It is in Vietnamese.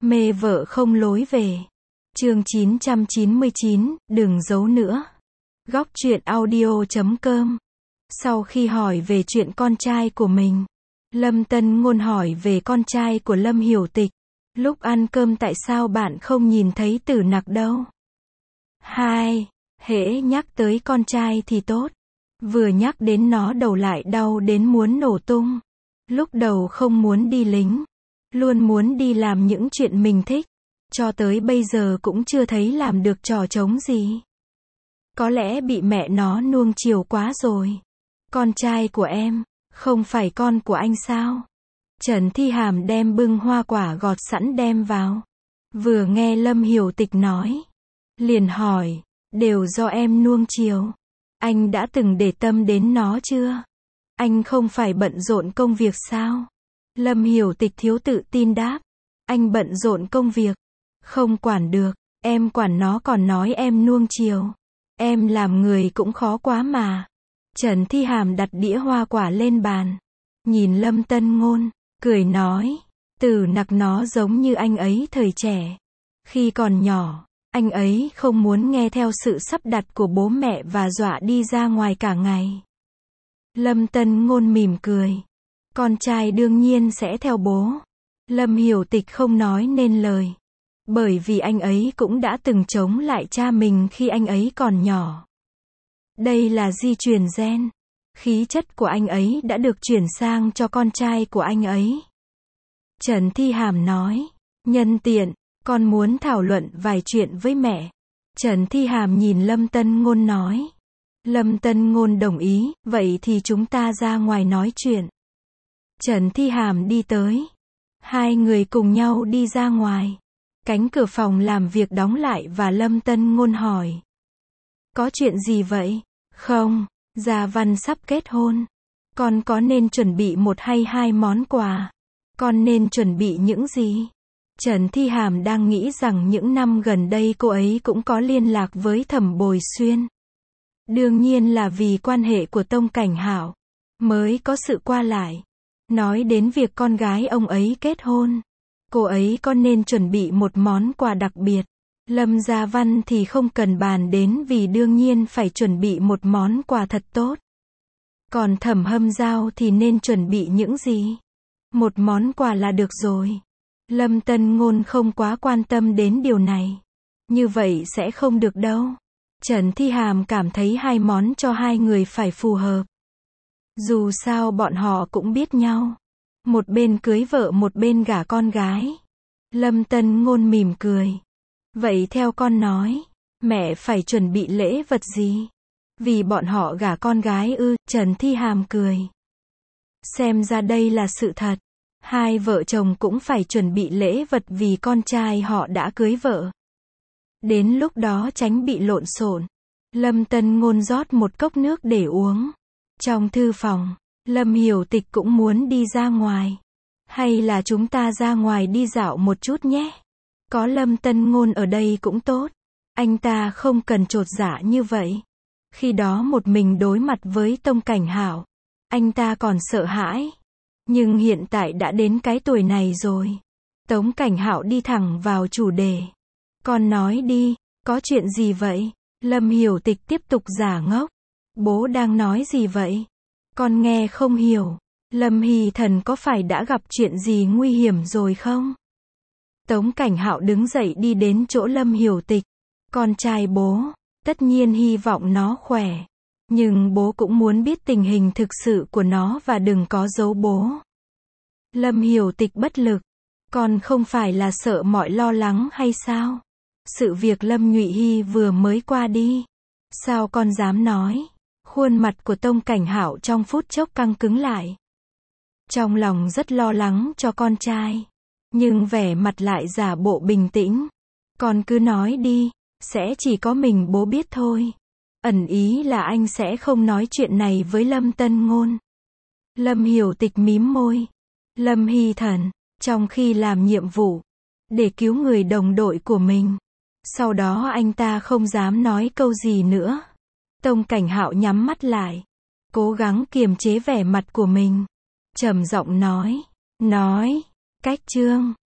Mê vợ không lối về. Chương 999, đừng giấu nữa. Góc truyện audio.com. Sau khi hỏi về chuyện con trai của mình, Lâm Tân Ngôn hỏi về con trai của Lâm Hiểu Tịch. Lúc ăn cơm tại sao bạn không nhìn thấy Tử Nặc đâu? Hễ nhắc tới con trai thì tốt. Vừa nhắc đến nó đầu lại đau đến muốn nổ tung. Lúc đầu không muốn đi lính, luôn muốn đi làm những chuyện mình thích. Cho tới bây giờ cũng chưa thấy làm được trò trống gì. Có lẽ bị mẹ nó nuông chiều quá rồi. Con trai của em, không phải con của anh sao? Trần Thi Hàm đem bưng hoa quả gọt sẵn đem vào. Vừa nghe Lâm Hiểu Tịch nói, liền hỏi, đều do em nuông chiều. Anh đã từng để tâm đến nó chưa? Anh không phải bận rộn công việc sao? Lâm Hiểu Tịch thiếu tự tin đáp, anh bận rộn công việc, không quản được, em quản nó còn nói em nuông chiều. Em làm người cũng khó quá mà. Trần Thi Hàm đặt đĩa hoa quả lên bàn, nhìn Lâm Tân Ngôn, cười nói, Tử Nặc nó giống như anh ấy thời trẻ. Khi còn nhỏ, anh ấy không muốn nghe theo sự sắp đặt của bố mẹ và dọa đi ra ngoài cả ngày. Lâm Tân Ngôn mỉm cười, con trai đương nhiên sẽ theo bố. Lâm Hiểu Tịch không nói nên lời, bởi vì anh ấy cũng đã từng chống lại cha mình khi anh ấy còn nhỏ. Đây là di truyền gen. Khí chất của anh ấy đã được chuyển sang cho con trai của anh ấy. Trần Thi Hàm nói, nhân tiện, con muốn thảo luận vài chuyện với mẹ. Trần Thi Hàm nhìn Lâm Tân Ngôn nói. Lâm Tân Ngôn đồng ý, vậy thì chúng ta ra ngoài nói chuyện. Trần Thi Hàm đi tới. Hai người cùng nhau đi ra ngoài. Cánh cửa phòng làm việc đóng lại và Lâm Tân Ngôn hỏi. Có chuyện gì vậy? Không, Gia Văn sắp kết hôn. Con có nên chuẩn bị một hay hai món quà? Con nên chuẩn bị những gì? Trần Thi Hàm đang nghĩ rằng những năm gần đây cô ấy cũng có liên lạc với Thẩm Bồi Xuyên. Đương nhiên là vì quan hệ của Tông Cảnh Hạo, mới có sự qua lại. Nói đến việc con gái ông ấy kết hôn, cô ấy có nên chuẩn bị một món quà đặc biệt. Lâm Gia Văn thì không cần bàn đến vì đương nhiên phải chuẩn bị một món quà thật tốt. Còn Thẩm Hâm Giao thì nên chuẩn bị những gì? Một món quà là được rồi. Lâm Tân Ngôn không quá quan tâm đến điều này. Như vậy sẽ không được đâu. Trần Thi Hàm cảm thấy hai món cho hai người phải phù hợp. Dù sao bọn họ cũng biết nhau. Một bên cưới vợ một bên gả con gái. Lâm Tân Ngôn mỉm cười. Vậy theo con nói, mẹ phải chuẩn bị lễ vật gì? Vì bọn họ gả con gái ư? Trần Thi Hàm cười. Xem ra đây là sự thật. Hai vợ chồng cũng phải chuẩn bị lễ vật vì con trai họ đã cưới vợ. Đến lúc đó tránh bị lộn xộn. Lâm Tân Ngôn rót một cốc nước để uống. Trong thư phòng, Lâm Hiểu Tịch cũng muốn đi ra ngoài. Hay là chúng ta ra ngoài đi dạo một chút nhé? Có Lâm Tân Ngôn ở đây cũng tốt. Anh ta không cần chột dạ như vậy. Khi đó một mình đối mặt với Tông Cảnh Hạo, anh ta còn sợ hãi. Nhưng hiện tại đã đến cái tuổi này rồi. Tống Cảnh Hạo đi thẳng vào chủ đề. Con nói đi, có chuyện gì vậy? Lâm Hiểu Tịch tiếp tục giả ngốc. Bố đang nói gì vậy? Con nghe không hiểu. Lâm Hy Thần có phải đã gặp chuyện gì nguy hiểm rồi không? Tống Cảnh Hạo đứng dậy đi đến chỗ Lâm Hiểu Tịch. Con trai bố, tất nhiên hy vọng nó khỏe. Nhưng bố cũng muốn biết tình hình thực sự của nó và đừng có giấu bố. Lâm Hiểu Tịch bất lực. Con không phải là sợ mọi lo lắng hay sao? Sự việc Lâm Nhụy Hy vừa mới qua đi. Sao con dám nói? Khuôn mặt của Tông Cảnh Hạo trong phút chốc căng cứng lại. Trong lòng rất lo lắng cho con trai. Nhưng vẻ mặt lại giả bộ bình tĩnh. Con cứ nói đi, sẽ chỉ có mình bố biết thôi. Ẩn ý là anh sẽ không nói chuyện này với Lâm Tân Ngôn. Lâm Hiểu Tịch mím môi. Lâm Hy Thần, trong khi làm nhiệm vụ, để cứu người đồng đội của mình. Sau đó anh ta không dám nói câu gì nữa. Tông Cảnh Hạo nhắm mắt lại. Cố gắng kiềm chế vẻ mặt của mình. Trầm giọng nói. Cách chương